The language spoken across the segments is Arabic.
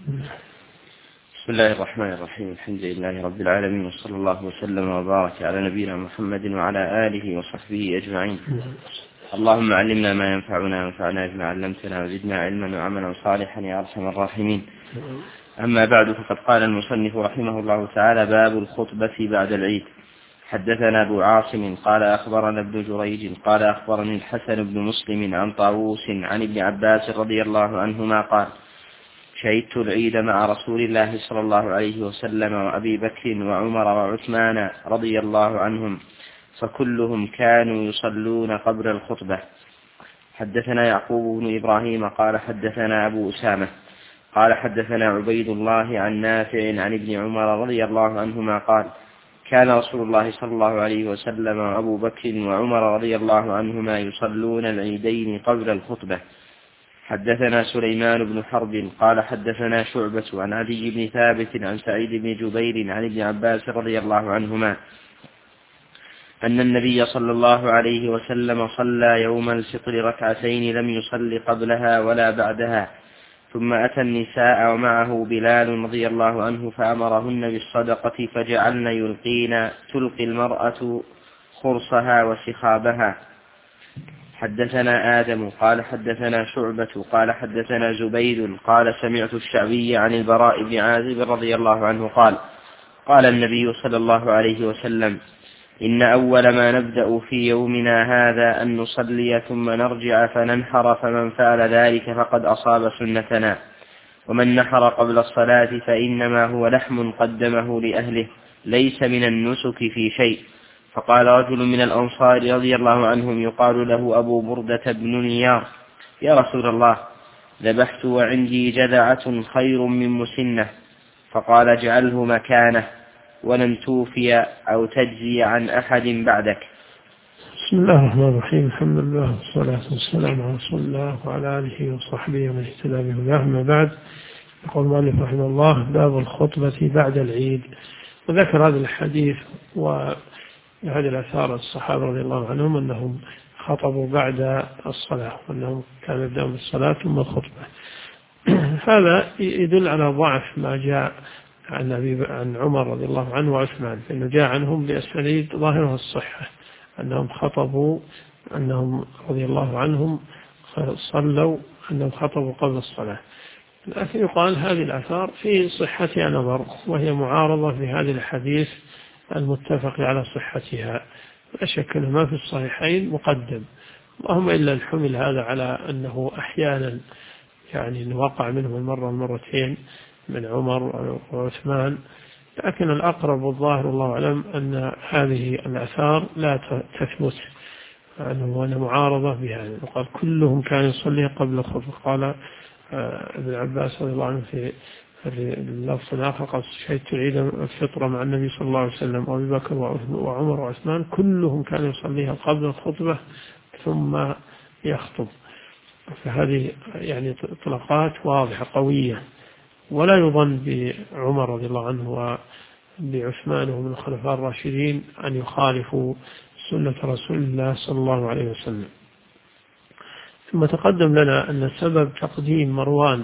بسم الله الرحمن الرحيم. الحمد لله رب العالمين، وصلى الله وسلم وبارك على نبينا محمد وعلى آله وصحبه أجمعين. اللهم علمنا ما ينفعنا وانفعنا بما علمتنا وزدنا علما وعملا صالحا يا أرحم الراحمين. أما بعد، فقد قال المصنف رحمه الله تعالى: باب الخطبة بعد العيد. حدثنا أبو عاصم قال أخبرنا ابن جريج قال أخبرني الحسن بن مسلم عن طاووس عن ابن عباس رضي الله عنهما قال: شهدت العيد مع رسول الله صلى الله عليه وسلم وأبي بكر وعمر وعثمان رضي الله عنهم، فكلهم كانوا يصلون قبل الخطبة. حدثنا يعقوب بن إبراهيم قال حدثنا أبو أسامة قال حدثنا عبيد الله عن نافع عن ابن عمر رضي الله عنهما قال: كان رسول الله صلى الله عليه وسلم وأبو بكر وعمر رضي الله عنهما يصلون العيدين قبل الخطبة. حدثنا سليمان بن حرب قال حدثنا شعبة عن عدي بن ثابت عن سعيد بن جبير عن ابن عباس رضي الله عنهما أن النبي صلى الله عليه وسلم صلى يوم الفطر ركعتين لم يصل قبلها ولا بعدها، ثم أتى النساء ومعه بلال رضي الله عنه فأمرهن بالصدقة فجعلن تلقي المرأة خرصها وسخابها. حدثنا آدم قال حدثنا شعبة قال حدثنا زبيد قال سمعت الشعبي عن البراء بن عازب رضي الله عنه قال: قال النبي صلى الله عليه وسلم: إن أول ما نبدأ في يومنا هذا أن نصلي ثم نرجع فننحر، فمن فعل ذلك فقد أصاب سنتنا، ومن نحر قبل الصلاة فإنما هو لحم قدمه لأهله ليس من النسك في شيء. فقال رجل من الأنصار رضي الله عنهم يقال له أبو بردة بن نيار: يا رسول الله، ذبحت وعندي جذعة خير من مسنة. فقال: اجعله مكانه ولن توفي أو تجزي عن أحد بعدك. بسم الله الرحمن الرحيم. الحمد لله والصلاة والسلام على رسول الله وعلى آله وصحبه ومن اهتدى بهداه. أما بعد، يقول المؤلف رحمه الله: باب الخطبة بعد العيد. وذكر هذا الحديث وهذه الآثار الصحابة رضي الله عنهم أنهم خطبوا بعد الصلاة، وأنهم كانوا يبدأون بالصلاة ثم الخطبة. هذا يدل على ضعف ما جاء عن عمر رضي الله عنه وعثمان، فإنه جاء عنهم بأسانيد ظاهرها الصحة أنهم خطبوا، أنهم رضي الله عنهم صلوا، أنهم خطبوا قبل الصلاة. لكن يقال هذه الآثار في صحتها نظر، وهي معارضة في هذه الحديث المتفق على صحتها. لا شك أن ما في الصحيحين مقدم، اللهم إلا الحمل هذا على أنه أحيانا يعني وقع منهم المرة والمرتين من عمر وعثمان، لكن الأقرب والظاهر الله أعلم أن هذه الآثار لا تثبت وأن معارضة بهذا. وقال كلهم كان يصلي قبل الخطبة. قال ابن عباس رضي الله عنه في اللفظ الآخر: قال شهدت العيد الفطر مع النبي صلى الله عليه وسلم وأبي بكر وعمر وعثمان كلهم كانوا يصليها قبل الخطبة ثم يخطب. فهذه يعني اطلاقات واضحة قوية، ولا يظن بعمر رضي الله عنه وبعثمان ومن الخلفاء الراشدين أن يخالفوا سنة رسول الله صلى الله عليه وسلم. ثم تقدم لنا أن سبب تقديم مروان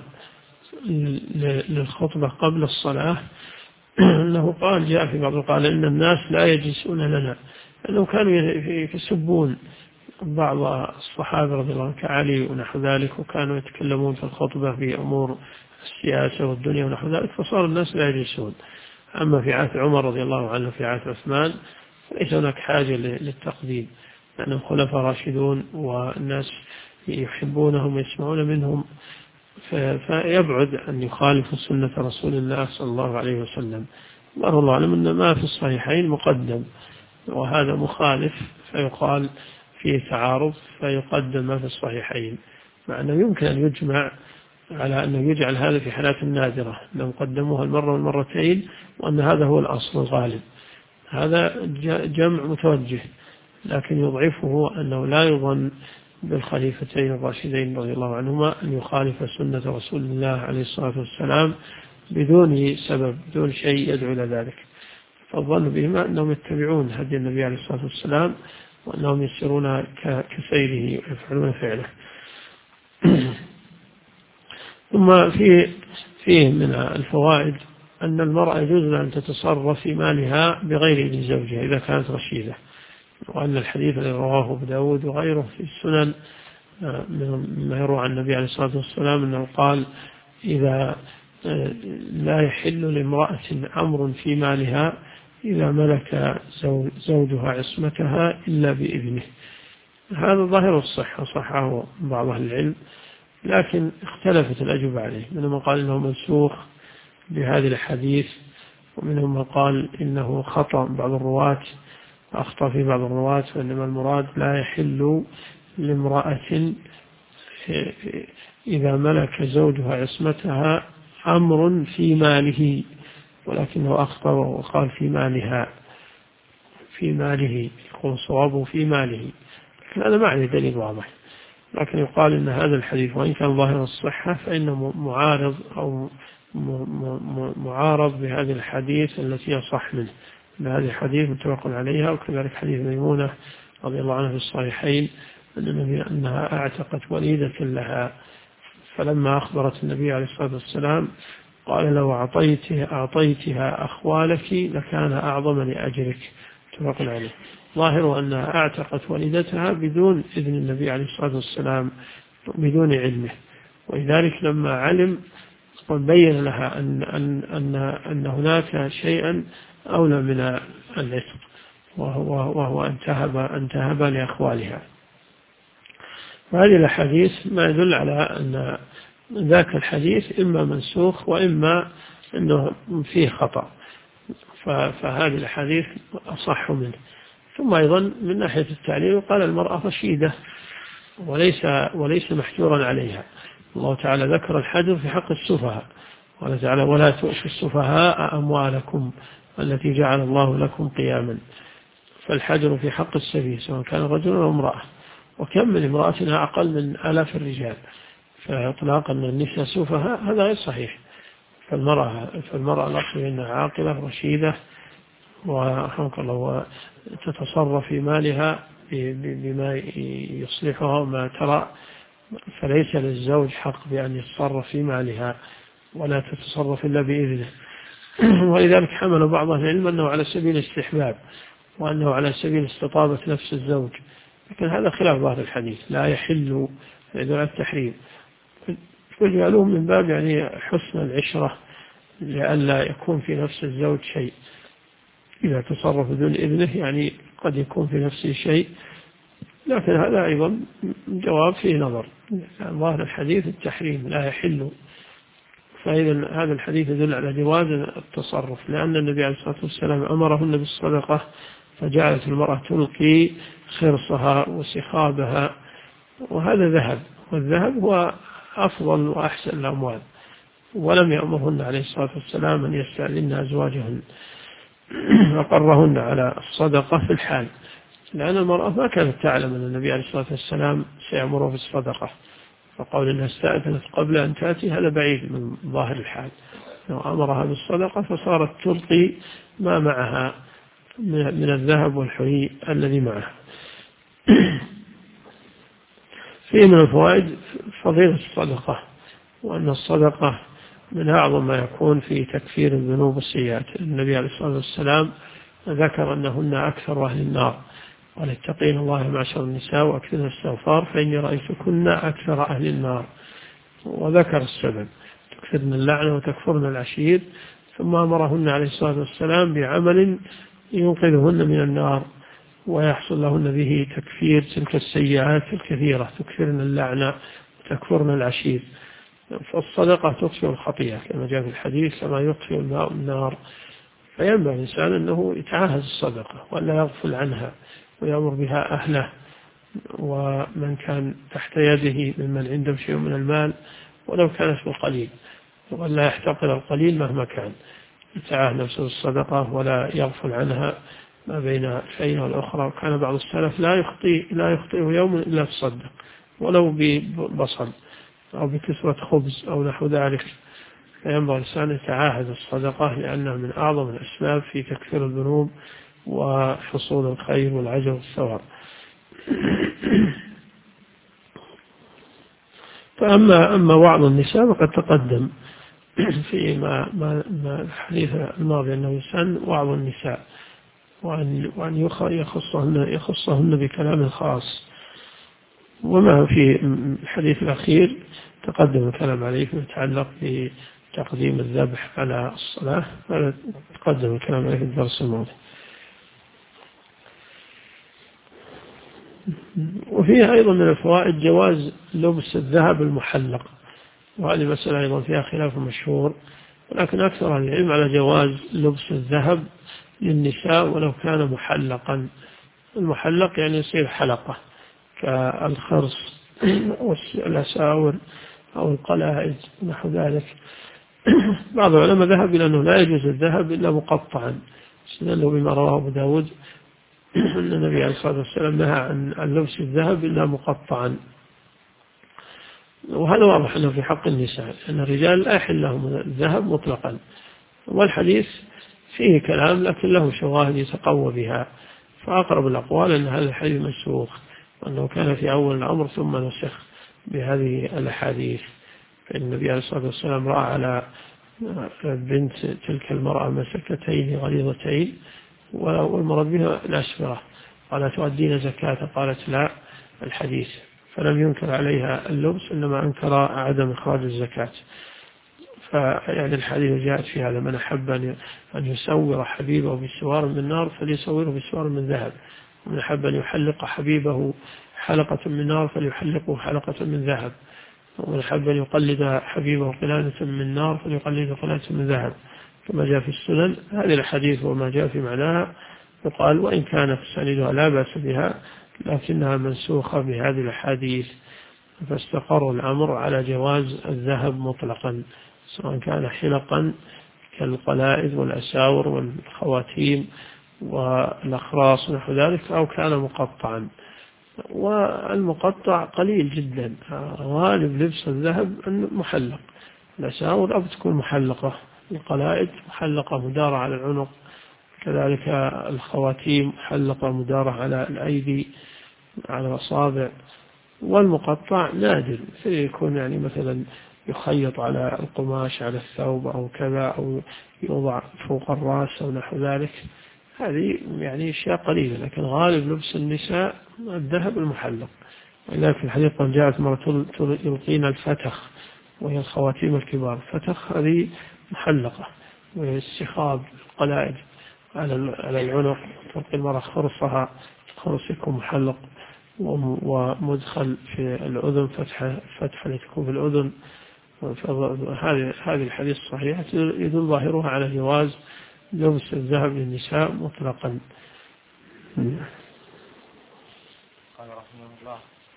للخطبة قبل الصلاة أنه قال، جاء في بعض قال إن الناس لا يجلسون لنا، أنهم كانوا يسبون بعض الصحابة رضي الله عنهم كعلي ونحو ذلك، وكانوا يتكلمون في الخطبة في أمور السياسة والدنيا ونحو ذلك، فصار الناس لا يجلسون. أما في عهد عمر رضي الله عنه في عهد عثمان فليس هناك حاجة للتقديم، لأنهم خلفاء راشدون والناس يحبونهم ويسمعون منهم، فيبعد أن يخالف سنة رسول الله صلى الله عليه وسلم. الله أعلم أن ما في الصحيحين مقدم، وهذا مخالف فيقال فيه تعارض فيقدم ما في الصحيحين، مع أنه يمكن أن يجمع على أنه يجعل هذا في حالات نادرة أنهم قدموها المرة والمرتين، وأن هذا هو الأصل الغالب. هذا جمع متوجه، لكن يضعفه أنه لا يظن بالخليفتين الراشدين رضي الله عنهما أن يخالف سنة رسول الله عليه الصلاة والسلام بدون سبب، بدون شيء يدعو إلى ذلك. فالظن بهما أنهم يتبعون هدي النبي عليه الصلاة والسلام، وأنهم يسيرون كسيره ويفعلون فعله. ثم فيه من الفوائد أن المرأة يجوز لها أن تتصرف في مالها بغير إذن زوجها إذا كانت رشيدة، وأن الحديث الذي رواه أبو داود وغيره في السنن مما يروى عن النبي عليه الصلاة والسلام أنه قال: إذا لا يحل لامرأة أمر في مالها إذا ملك زوجها عصمتها إلا بإذنه. هذا ظاهر الصحة، صححه بعض أهل العلم، لكن اختلفت الأجوبة عليه. منهم من قال إنه منسوخ بهذه الحديث، ومنهم من قال إنه خطأ بعض الرواة، أخطأ في بعض الرواة، وإنما المراد لا يحل لامرأة إذا ملك زوجها عصمتها أمر في ماله، ولكنه أخطأ وقال في مالها، في ماله، يقول صوابه في ماله، لكن هذا معنى دليل واضح. لكن يقال إن هذا الحديث وإن كان ظاهر الصحة فإنه معارض أو معارض بهذه الحديث التي يصح منه، أن هذه الحديث متفق عليها. وكذلك حديث ميمونة رضي الله عنها في الصحيحين أنها أعتقت وليدة لها، فلما أخبرت النبي عليه الصلاة والسلام قال: لو أعطيتها أخوالك لكان أعظم لأجرك، متفق عليه. ظاهر أنها أعتقت وليدتها بدون إذن النبي عليه الصلاة والسلام، بدون علمه، ولذلك لما علم بين لها أن هناك شيئا أولى من العتق، وهو أن تهب لأخوالها. وهذه الحديث ما يدل على أن ذاك الحديث إما منسوخ وإما أنه فيه خطأ، فهذه الحديث أصح منه. ثم أيضا من ناحية التعليل قال: المرأة رشيدة وليس محجورا عليها. الله تعالى ذكر الحجر في حق السفهاء، قال تعالى: ولا تؤتوا السفهاء أموالكم التي جعل الله لكم قياما. فالحجر في حق السفيه سواء كان رجل أو امرأة، وكم من امرأة أقل من آلاف الرجال، فإطلاق أن النساء سفهاء هذا غير صحيح. فالمرأة الأصل أنها عاقلة رشيدة ورحمك الله تتصرف في مالها بما يصلحها وما ترى، فليس للزوج حق بأن يتصرف في مالها ولا تتصرف إلا بإذنه. ولذلك حمل بعض أهل العلم أنه على سبيل الاستحباب وأنه على سبيل استطابة نفس الزوج، لكن هذا خلاف ظاهر الحديث، لا يحل يدل على التحريم، فجعلوه من باب يعني حسن العشرة لئلا يكون في نفس الزوج شيء. إذا تصرف بدون إذنه يعني قد يكون في نفسه شيء، لكن هذا أيضا جواب فيه نظر. ظاهر الحديث التحريم لا يحل، فإذا هذا الحديث يدل على جواز التصرف، لأن النبي عليه الصلاة والسلام أمرهن بالصدقة، فجعلت المرأة تلقي خرصها وسخابها، وهذا ذهب، والذهب هو أفضل وأحسن الأموال، ولم يأمرهن عليه الصلاة والسلام أن يستأذن أزواجهن، وقرهن على الصدقة في الحال، لأن المرأة ما كانت تعلم أن النبي عليه الصلاة والسلام سيأمره بالصدقة، فقول إنها استأذنت قبل أن تأتي هذا بعيد من ظاهر الحال. لو أمرها بالصدقة فصارت تلقي ما معها من الذهب والحلي الذي معها. فيه من الفوائد فضيلة الصدقة، وأن الصدقة من أعظم ما يكون في تكفير الذنوب والسيئات. النبي عليه الصلاة والسلام ذكر أنهن أكثر أهل النار، قال: اتقين الله معشر النساء وأكثرن الاستغفار فإني رأيتكن أكثر أهل النار، وذكر السبب: تكثرن اللعنة وتكفرن العشير، ثم أمرهن عليه الصلاة والسلام بعمل ينقذهن من النار ويحصل لهن به تكفير تلك السيئات الكثيرة، تكثرن اللعنة وتكفرن العشير. فالصدقة تطفئ الخطيئة كما جاء في الحديث: كما يطفئ الماء النار. فينبغي الإنسان أنه يتعاهد الصدقة ولا يغفل عنها، ويأمر بها أهله ومن كان تحت يده ممن عنده شيء من المال ولو كانت بالقليل، ولا يحتقر القليل مهما كان، يتعاهد نفسه الصدقة ولا يغفل عنها ما بين الفين والأخرى. وكان بعض السلف لا يخطئ يوم إلا تصدق ولو ببصل أو بكسرة خبز أو نحو ذلك. فينبغي الإنسان يتعاهد الصدقة لأنها من أعظم الأسباب في تكفير الذنوب وحصول الخير والعجر والثواب. فأما وعظ النساء فقد تقدم في ما الحديث الماضي أنه يسن وعظ النساء وأن يخصهن بكلام خاص. وما في الحديث الأخير تقدم الكلام عليه فيما يتعلق بتقديم الذبح على الصلاة، تقدم الكلام عليه في الدرس الماضي. وفيها أيضا من الفوائد جواز لبس الذهب المحلق، وهذه مسألة أيضا فيها خلاف مشهور، ولكن أكثر العلم على جواز لبس الذهب للنساء ولو كان محلقا. المحلق يعني يصير حلقة كالخرص والأساور أو القلائد نحو ذلك. بعض العلماء ذهب إلى أنه لا يجوز الذهب إلا مقطعا، استدلوا بما رواه أبو داود أن النبي عليه الصلاة والسلام نهى عن لبس الذهب إلا مقطعا، وهذا واضح أنه في حق النساء أن الرجال لا يحل لهم الذهب مطلقا. والحديث فيه كلام لكن له شواهد يتقوى بها، فأقرب الأقوال أن هذا الحديث منسوخ وأنه كان في أول الأمر ثم نسخ بهذه الأحاديث. فإن النبي عليه الصلاة والسلام رأى على بنت تلك المرأة مسكتين غليظتين والمرض بها الأسفرة، قال تؤدين زكاة؟ قالت لا، الحديث. فلم ينكر عليها اللبس إنما أنكر عدم إخراج الزكاة. فيعني الحديث جاءت في هذا: من أحب أن يسور حبيبه بسوار من نار فليسوره بسوار من ذهب، ومن أحب أن يحلق حبيبه حلقة من نار فليحلقه حلقة من ذهب، ومن أحب أن يقلد حبيبه قلادة من نار فليقلد قلادة من ذهب، كما جاء في السنن. هذه الحديث وما جاء في معناها يقال وإن كان في سندها لا بأس بها لكنها منسوخة بهذه الحديث، فاستقر الأمر على جواز الذهب مطلقا سواء كان حلقا كالقلائد والأساور والخواتيم والأخراص ونحو ذلك، أو كان مقطعا. والمقطع قليل جدا، غالب لبس الذهب محلق، الأساور أو تكون محلقة، القلائد محلقة مدارة على العنق، كذلك الخواتيم محلقة مدارة على الأيدي على الأصابع. والمقطع نادر، يكون يعني مثلا يخيط على القماش على الثوب أو كذا، أو يوضع فوق الرأس أو نحو ذلك، هذه يعني أشياء قليلة. لكن غالب لبس النساء الذهب المحلق. ولذلك في الحديث قال جاءت مرة يلقين الفتخ وهي الخواتيم الكبار، الفتخ هذه محلقة، وهي السخاب القلائد على العنق، تلقي المرأة خرصها، خرص يكون محلق ومدخل في الأذن، فتحة لتكون في الأذن. هذه الحديث الصحيح يدل ظاهرها على جواز لبس الذهب للنساء مطلقا. قال رحمه الله: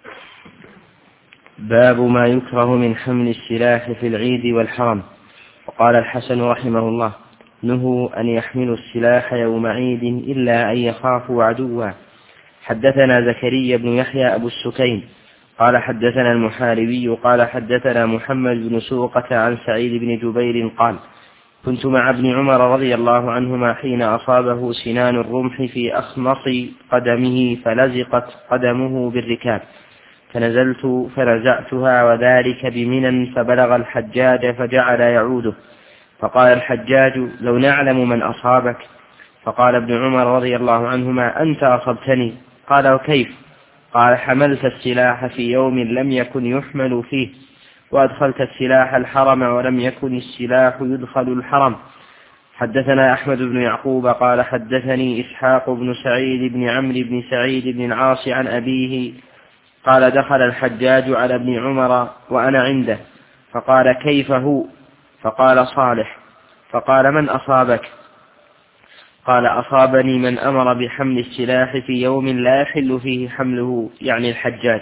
باب ما يكره من حمل السلاح في العيد والحرم. وقال الحسن رحمه الله: نهوا أن يحملوا السلاح يوم عيد إلا أن يخافوا عدوا. حدثنا زكريا بن يحيى أبو السكين قال حدثنا المحاربي قال حدثنا محمد بن سوقة عن سعيد بن جبير قال: كنت مع ابن عمر رضي الله عنهما حين أصابه سنان الرمح في أخمص قدمه فلزقت قدمه بالركاب، فنزلت فنزعتها وذلك بمنى، فبلغ الحجاج فجعل يعوده، فقال الحجاج: لو نعلم من أصابك. فقال ابن عمر رضي الله عنهما: أنت أصبتني. قال: وكيف؟ قال: حملت السلاح في يوم لم يكن يحمل فيه، وأدخلت السلاح الحرم ولم يكن السلاح يدخل الحرم. حدثنا أحمد بن يعقوب قال حدثني إسحاق بن سعيد بن عمرو بن سعيد بن العاص عن أبيه قال: دخل الحجاج على ابن عمر وأنا عنده، فقال: كيف هو؟ فقال: صالح. فقال: من أصابك؟ قال: أصابني من أمر بحمل السلاح في يوم لا يحل فيه حمله، يعني الحجاج.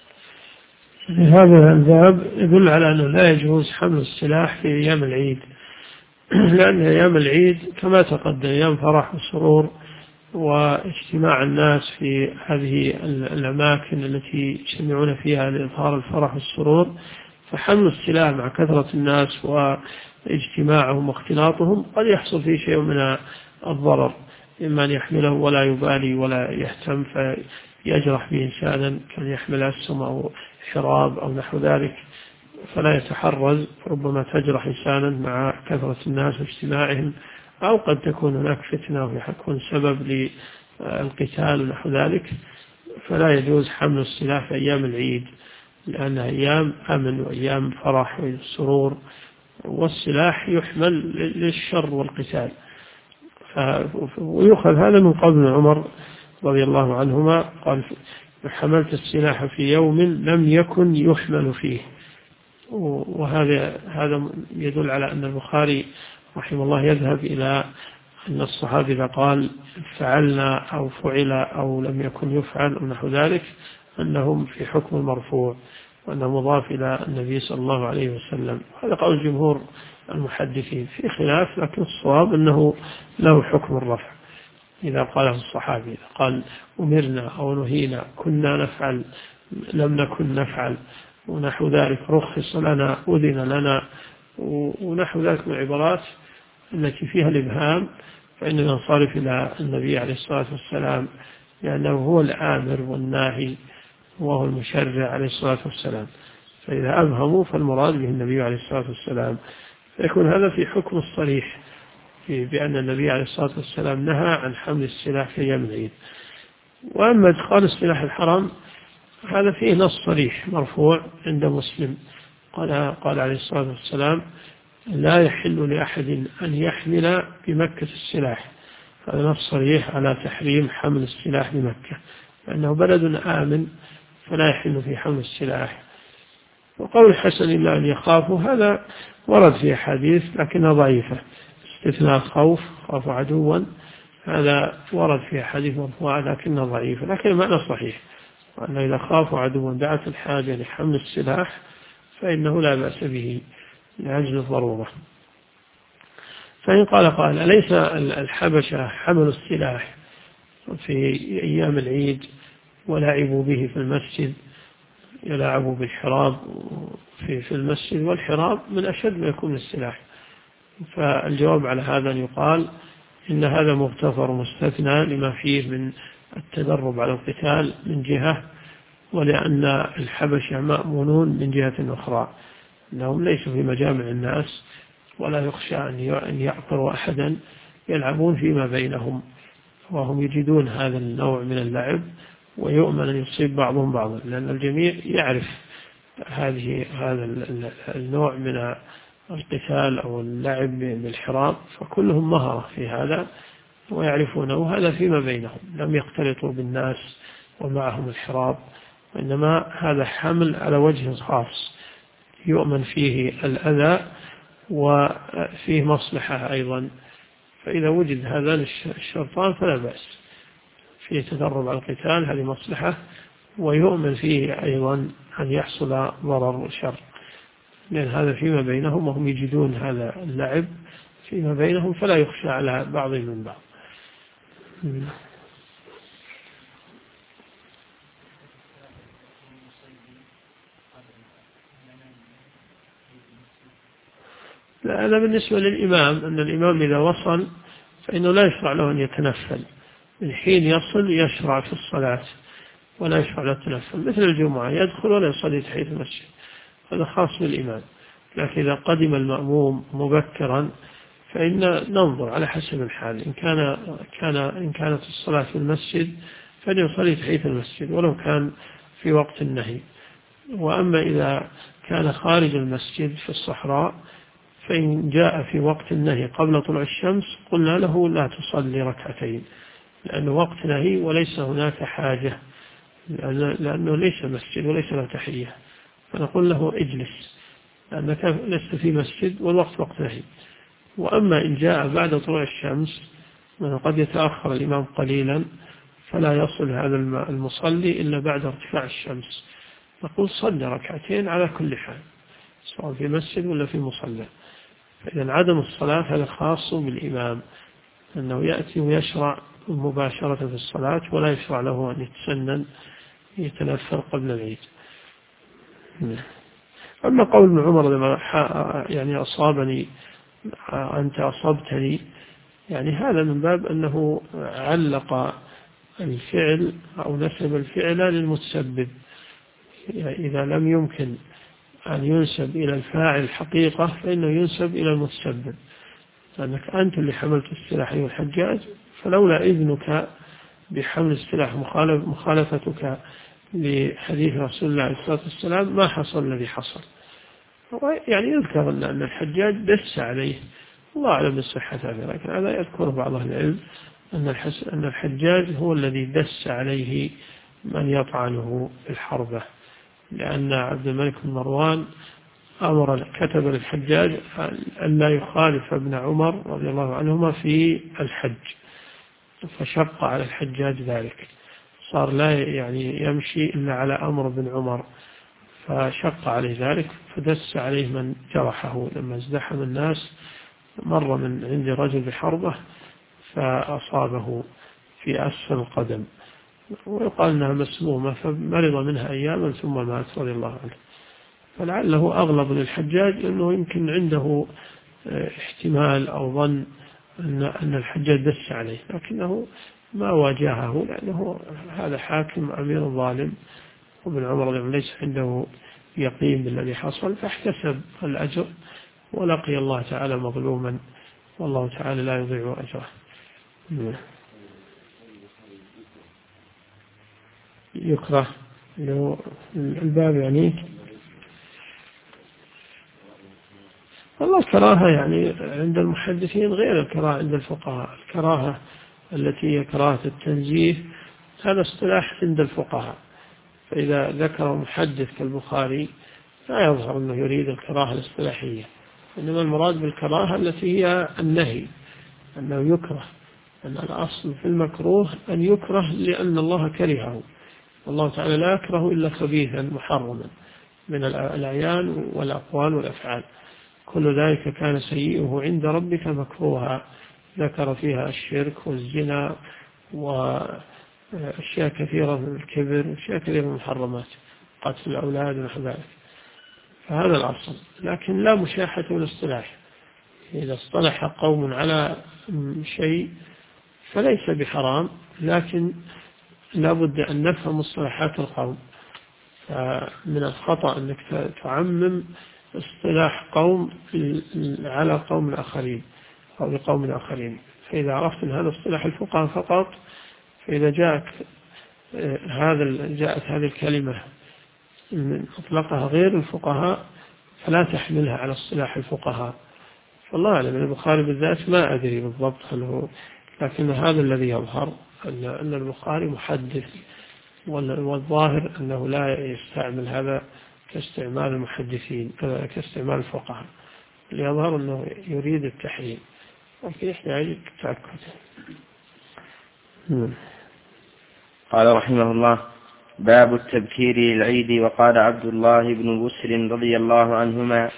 هذا الباب يدل على أنه لا يجوز حمل السلاح في أيام العيد، لأن أيام العيد كما تقدم أيام فرح وسرور واجتماع الناس في هذه الأماكن التي يجتمعون فيها لإظهار الفرح والسرور، فحمل السلاح مع كثرة الناس واجتماعهم واختلاطهم قد يحصل فيه شيء من الضرر، إما أن يحمله ولا يبالي ولا يهتم فيجرح به إنسانا كان يحمل أسهم أو حراب أو نحو ذلك، فلا يتحرز، ربما تجرح إنسانا مع كثرة الناس واجتماعهم، أو قد تكون هناك فتنة ويكون سبب للقتال ونحو ذلك، فلا يجوز حمل السلاح في أيام العيد، لأنها أيام أمن وأيام فرح وسرور، والسلاح يحمل للشر والقتال. ويؤخذ هذا من قول عمر رضي الله عنهما قال: حملت السلاح في يوم لم يكن يحمل فيه. وهذا يدل على أن البخاري رحمه الله يذهب إلى أن الصحابي إذا قال فعلنا أو فعل أو لم يكن يفعل ونحو ذلك أنهم في حكم المرفوع، وأنه مضاف إلى النبي صلى الله عليه وسلم. هذا قول جمهور المحدثين، في خلاف، لكن الصواب أنه له حكم الرفع إذا قاله الصحابي، إذا قال أمرنا أو نهينا، كنا نفعل، لم نكن نفعل، ونحو ذلك، رخص لنا، أذن لنا، ونحو ذلك من العبارات التي فيها الإبهام، فإننا ننصرف إلى النبي عليه الصلاة والسلام، لأنه هو الآمر والناهي وهو المشرع عليه الصلاة والسلام. فإذا أبهموا فالمراد به النبي عليه الصلاة والسلام، فيكون هذا في حكم الصريح بأن النبي عليه الصلاة والسلام نهى عن حمل السلاح في أيام العيد. وأما إدخال السلاح الحرام هذا فيه نص صريح مرفوع عند مسلم، قال عليه الصلاة والسلام: لا يحل لأحد أن يحمل بمكة السلاح. هذا نص صريح على تحريم حمل السلاح بمكة، لأنه بلد آمن فلا يحل في حمل السلاح. وقول الحسن إلا أن يخافوا هذا ورد في حديث لكنها ضعيفة، استثناء خوف عدوا، هذا ورد في حديث مرفوع لكنها ضعيفة، لكن المعنى صحيح، وأن إذا خافوا عدوا دعت الحاجة لحمل السلاح فإنه لا بأس به لأجل الضرورة. فإن قال أليس الحبشة حمل السلاح في أيام العيد ولعبوا به في المسجد، يلعبوا بالحراب في المسجد، والحراب من أشد ما يكون السلاح؟ فالجواب على هذا أن يقال إن هذا مغتفر مستثنى لما فيه من التدرب على القتال من جهة، ولأن الحبشة مأمونون من جهة أخرى، أنهم ليسوا في مجامع الناس ولا يخشى أن يعقروا أحدا، يلعبون فيما بينهم، وهم يجدون هذا النوع من اللعب ويؤمن أن يصيب بعضهم بعضا، لأن الجميع يعرف هذا النوع من القتال أو اللعب بالحراب، فكلهم مهرة في هذا ويعرفونه، هذا فيما بينهم، لم يختلطوا بالناس ومعهم الحراب، وإنما هذا حمل على وجه خاص يؤمن فيه الأذى وفيه مصلحة أيضا. فإذا وجد هذان الشرطان فلا بأس، فيه تدرب على القتال، هذه مصلحة، ويؤمن فيه أيضا أن يحصل ضرر وشر، لأن هذا فيما بينهم وهم يجدون هذا اللعب فيما بينهم، فلا يخشى على بعضهم من بعض. لا، هذا بالنسبة للإمام، أن الإمام إذا وصل فإنه لا يشرع له أن يتنفل، من حين يصل يشرع في الصلاة ولا يشرع له التنفل، مثل الجمعة يدخل ولا يصلي تحية المسجد، هذا خاص بالإمام. لكن إذا قدم المأموم مبكرا فإن ننظر على حسب الحال، إن كانت الصلاة في المسجد فليصلي تحية المسجد ولو كان في وقت النهي. وأما إذا كان خارج المسجد في الصحراء فإن جاء في وقت النهي قبل طلوع الشمس قلنا له لا تصلي ركعتين، لأنه وقت نهي وليس هناك حاجة، لأنه ليس مسجد وليس له تحية، فنقول له اجلس لأنك لست في مسجد والوقت وقت نهي. وأما إن جاء بعد طلوع الشمس قد يتأخر الإمام قليلا فلا يصل هذا المصلي إلا بعد ارتفاع الشمس، نقول صلي ركعتين على كل حال سواء في مسجد ولا في مصلى. فإذا عدم الصلاة هذا خاص بالإمام، أنه يأتي ويشرع مباشرة في الصلاة ولا يشرع له أن يتسنن يتنفل قبل العيد. أما قول ابن عمر لما يعني أصابني أنت أصبتني، يعني هذا من باب أنه علق الفعل أو نسب الفعل للمتسبب، يعني إذا لم يمكن أن ينسب إلى الفاعل الحقيقة فإنه ينسب إلى المتسبب، لأنك أنت اللي حملت السلاح أيها الحجاج، فلولا إذنك بحمل السلاح مخالفتك لحديث رسول الله عليه الصلاة والسلام ما حصل الذي حصل. يعني يذكر أن الحجاج دس عليه، الله أعلم بصحة هذا، لكن هذا يذكر بعض أهل العلم أن الحجاج هو الذي دس عليه من يطعنه في الحربة، لأن عبد الملك بن مروان كتب للحجاج أن لا يخالف ابن عمر رضي الله عنهما في الحج، فشق على الحجاج ذلك، صار لا يعني يمشي إلا على أمر بن عمر، فشق عليه ذلك، فدس عليه من جرحه لما ازدحم الناس، مر من عند رجل بحربة فأصابه في أسفل القدم، ويقال أنها مسمومة، فمرض منها أياما ثم مات رضي الله عنه. فلعله أغلب للحجاج أنه يمكن عنده احتمال أو ظن أن الحجاج دس عليه، لكنه ما واجهه، لأنه هذا حاكم أمير ظالم، وابن عمر ليس عنده يقين بالذي حصل، فاحتسب الأجر ولقي الله تعالى مظلوما، والله تعالى لا يضيع أجره. يكره الباب يعني والله الكراهة يعني عند المحدثين غير الكراهة عند الفقهاء. الكراهة التي هي كراهة التنزيه هذا اصطلاح عند الفقهاء، فإذا ذكر محدث كالبخاري لا يظهر أنه يريد الكراهة الاصطلاحية، إنما المراد بالكراهة التي هي النهي، أنه يكره، أن الأصل في المكروه أن يكره لأن الله كرهه، والله تعالى لا يكره إلا خبيثا محرما من الأعيان والأقوال والأفعال، كل ذلك كان سيئه عند ربك مكروها، ذكر فيها الشرك والزنا وأشياء كثيرة من الكبر وأشياء كثيرة من المحرمات، قتل الأولاد ونحو ذلك، فهذا الأصل. لكن لا مشاحة والاصطلاح، إذا اصطلح قوم على شيء فليس بحرام، لكن لا بد أن نفهم مصطلحات القوم، فمن الخطأ أنك تعمم اصطلاح قوم على قوم آخرين أو لقوم آخرين، فإذا عرفت أن هذا اصطلاح الفقهاء فقط، فإذا جاءت هذه الكلمة أطلقها غير الفقهاء فلا تحملها على اصطلاح الفقهاء. فالله أعلم، البخاري بالذات ما أدري بالضبط هل هو، لكن هذا الذي يظهر أن البخاري محدث، والظاهر أنه لا يستعمل هذا كاستعمال المحدثين كاستعمال الفقهاء، اللي يظهر أنه يريد التحريم، لكن يحتاج التأكد. قال رحمه الله: باب التبكير للعيد. وقال عبد الله بن بسر رضي الله عنهما: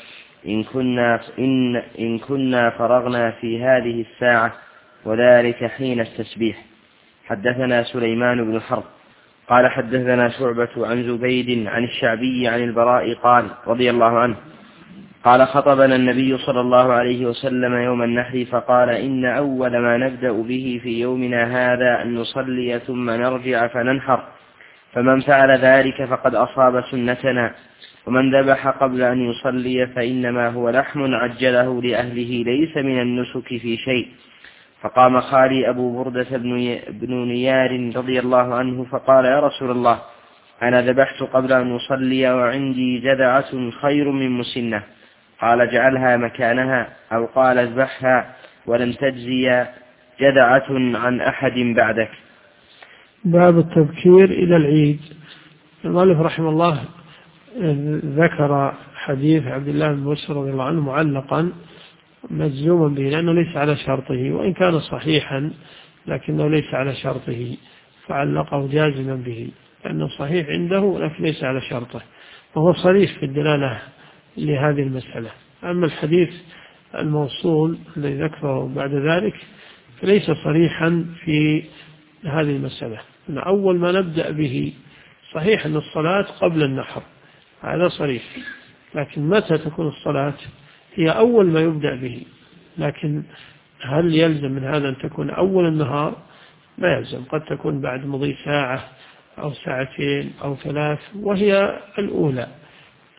إن كنا فرغنا في هذه الساعة، وذلك حين التسبيح. حدثنا سليمان بن حرب قال حدثنا شعبة عن زبيد عن الشعبي عن البراء قال رضي الله عنه قال: خطبنا النبي صلى الله عليه وسلم يوم النحر فقال: إن أول ما نبدأ به في يومنا هذا أن نصلي ثم نرجع فننحر، فمن فعل ذلك فقد أصاب سنتنا، ومن ذبح قبل أن يصلي فإنما هو لحم عجله لأهله ليس من النسك في شيء. فقام خالي أبو بردة بن نيار رضي الله عنه فقال: يا رسول الله، أنا ذبحت قبل أن أصلي وعندي جذعة خير من مسنة. قال: اجعلها مكانها، أو قال: اذبحها ولن تجزي جذعة عن أحد بعدك. باب التبكير إلى العيد. المؤلف رحمه الله ذكر حديث عبد الله بن بسر رضي الله عنه معلقا مجزوما به، لأنه ليس على شرطه، وإن كان صحيحا لكنه ليس على شرطه، فعلقه جازما به لأنه صحيح عنده لكن ليس على شرطه، وهو صريح في الدلالة لهذه المسألة. أما الحديث الموصول الذي ذكره بعد ذلك فليس صريحا في هذه المسألة، أن أول ما نبدأ به صحيح أن الصلاة قبل النحر، هذا صريح، لكن متى تكون الصلاة هي أول ما يبدأ به، لكن هل يلزم من هذا أن تكون أول النهار؟ ما يلزم، قد تكون بعد مضي ساعة أو ساعتين أو 3 وهي الأولى،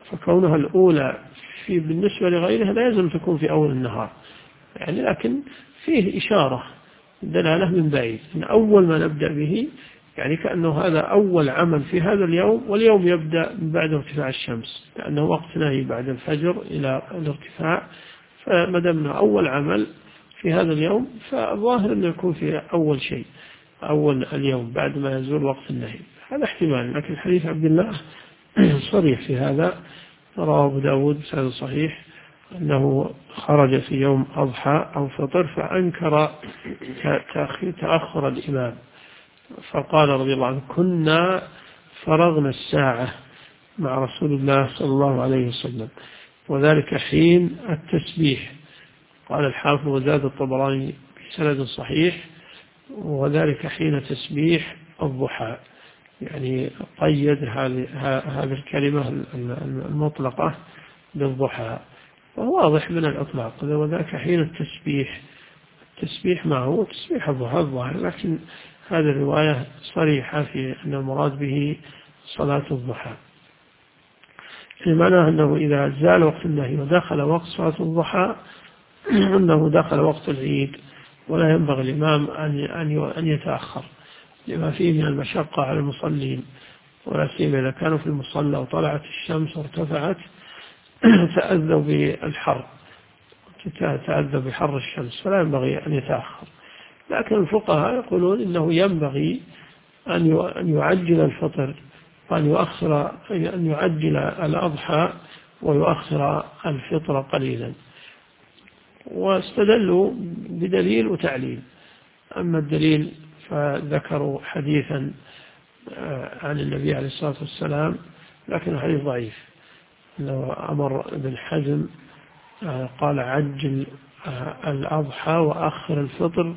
فكونها الأولى بالنسبة لغيرها لا يلزم تكون في أول النهار يعني، لكن فيه إشارة دلالة من بعيد أن أول ما نبدأ به يعني كأنه هذا أول عمل في هذا اليوم، واليوم يبدأ من بعد ارتفاع الشمس لأنه وقت نهي بعد الفجر إلى الارتفاع، فمدمنا أول عمل في هذا اليوم فالظاهر أنه يكون في أول شيء أول اليوم بعد ما يزول وقت النهي. هذا احتمال، لكن حديث عبد الله صريح في هذا. رواه أبو داود بسند صحيح أنه خرج في يوم أضحى أو فطر فأنكر تأخر الإمام، فقال رضي الله عنه كنا فرغنا الساعة مع رسول الله صلى الله عليه وسلم وذلك حين التسبيح. قال الحافظ وزاد الطبراني بسند صحيح وذلك حين تسبيح الضحى، يعني قيد هذه الكلمة المطلقة بالضحى، وهو واضح من الإطلاق وذاك حين التسبيح ما هو تسبيح الضحى الظاهر، لكن هذه الرواية صريحة في أن المراد به صلاة الضحى، في معنى أنه إذا زال وقت النهي ودخل وقت صلاة الضحى أنه دخل وقت العيد، ولا ينبغي الإمام أن يتأخر لما فيه من المشقة على المصلين، ولا سيما إذا كانوا في المصلى وطلعت الشمس وارتفعت تأذوا بالحر تأذوا بحر الشمس، فلا ينبغي أن يتأخر. لكن الفقهاء يقولون إنه ينبغي أن يعجل الفطر أن يعجل الأضحى ويؤخر الفطر قليلا، واستدلوا بدليل وتعليل. أما الدليل فذكروا حديثا عن النبي عليه الصلاة والسلام لكن حديث ضعيف، أنه أمر ابن حزم قال عجل الأضحى وأخر الفطر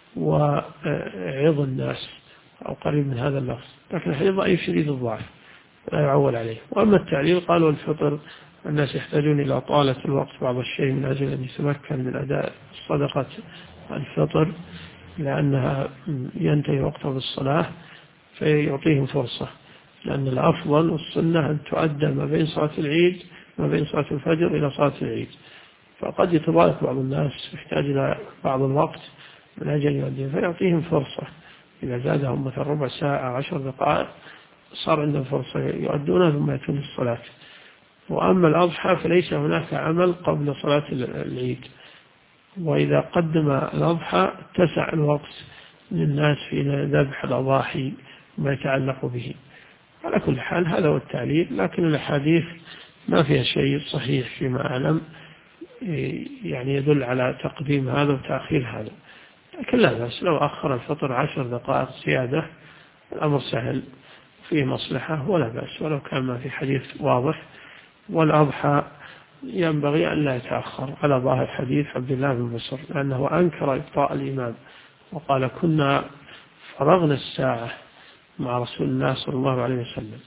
وعظ الناس أو قريب من هذا اللفظ، لكن الحديث ضعيف شديد الضعف لا يعول عليه. وأما التعليل قالوا الفطر الناس يحتاجون إلى طالة الوقت بعض الشيء من أجل أن يتمكن من أداء صدقة الفطر لأنها ينتهي وقتها بالصلاة، فيعطيهم فرصة، لأن الأفضل والسنة أن تؤدى ما بين صلاة العيد ما بين صلاة الفجر إلى صلاة العيد، فقد يتضايق بعض الناس يحتاج إلى بعض الوقت من أجل يؤديه، فيعطيهم فرصة إذا زادهم مثلا ربع ساعة 10 دقائق صار عندهم فرصة يؤدونها ثم يأتون الصلاة. وأما الأضحى فليس هناك عمل قبل صلاة العيد، وإذا قدم الأضحى اتسع الوقت للناس في ذبح الأضاحي وما يتعلق به. على كل حال هذا هو التعليل، لكن الأحاديث ما فيها شيء صحيح فيما أعلم يعني يدل على تقديم هذا وتأخير هذا، لكن لا بأس لو أخر الفطر 10 دقائق زيادة الأمر سهل فيه مصلحة ولا بأس، ولو كان ما في حديث واضح. والأضحى ينبغي أن لا يتأخر على ظاهر حديث عبد الله بن بصر، لأنه أنكر إبطاء الإمام وقال كنا فرغنا الساعة مع رسول الله صلى الله عليه وسلم.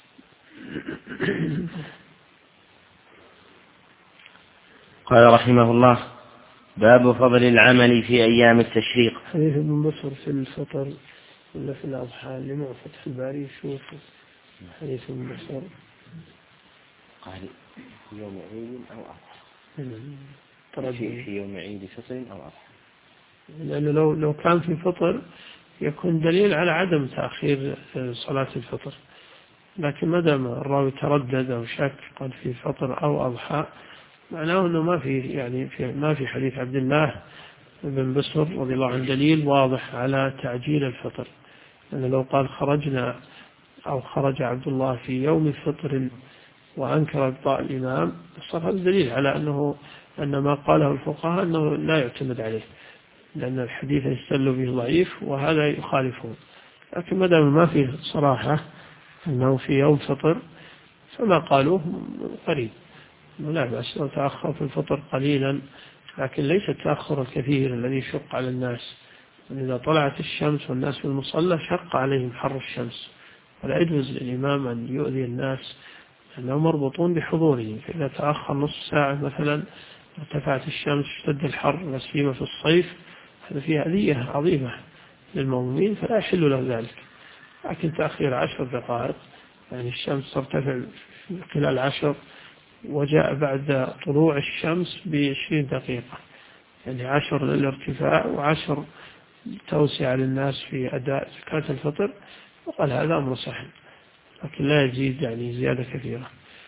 قال رحمه الله باب فضل العمل في أيام التشريق. حديث ابن بصر في الفطر ولا في الأضحى اللي مع فتح الباري شوف حديث ابن بصر قال في يوم عيد أو أضحى في يوم عيد فطر أو أضحى، لأنه لو كان في فطر يكون دليل على عدم تأخير صلاة الفطر، لكن ما دام الراوي تردد أو شك قال في فطر أو أضحى معناه أنه ما في حديث عبد الله بن بصر رضي الله عنه دليل واضح على تعجيل الفطر، لأنه لو قال خرجنا أو خرج عبد الله في يوم فطر وأنكر إبطاء الإمام صار هذا دليل على أن ما قاله الفقهاء أنه لا يعتمد عليه، لأن الحديث يستدل به ضعيف وهذا يخالفه. لكن ما دام ما فيه صراحة أنه في يوم فطر فما قالوه قريب لا بأس لو تأخر في الفطر قليلا، لكن ليس التأخر الكثير الذي يشق على الناس. إذا طلعت الشمس والناس في المصلى شق عليهم حر الشمس، ولا يجوز للإمام أن يؤذي الناس لأنهم مربوطون بحضورهم، فإذا تأخر نصف ساعة مثلا ارتفعت الشمس اشتد الحر نسيمة في الصيف هذا فيها أذية عظيمة للمؤمنين فلا يحل له ذلك. لكن تأخير 10 دقائق يعني الشمس ترتفع خلال 10، وجاء بعد طلوع الشمس ب20 دقيقة، يعني 10 للارتفاع و10 توسع للناس في أداء زكاة الفطر، وقال هذا أمر سهل، لكن لا يزيد يعني زيادة كثيرة.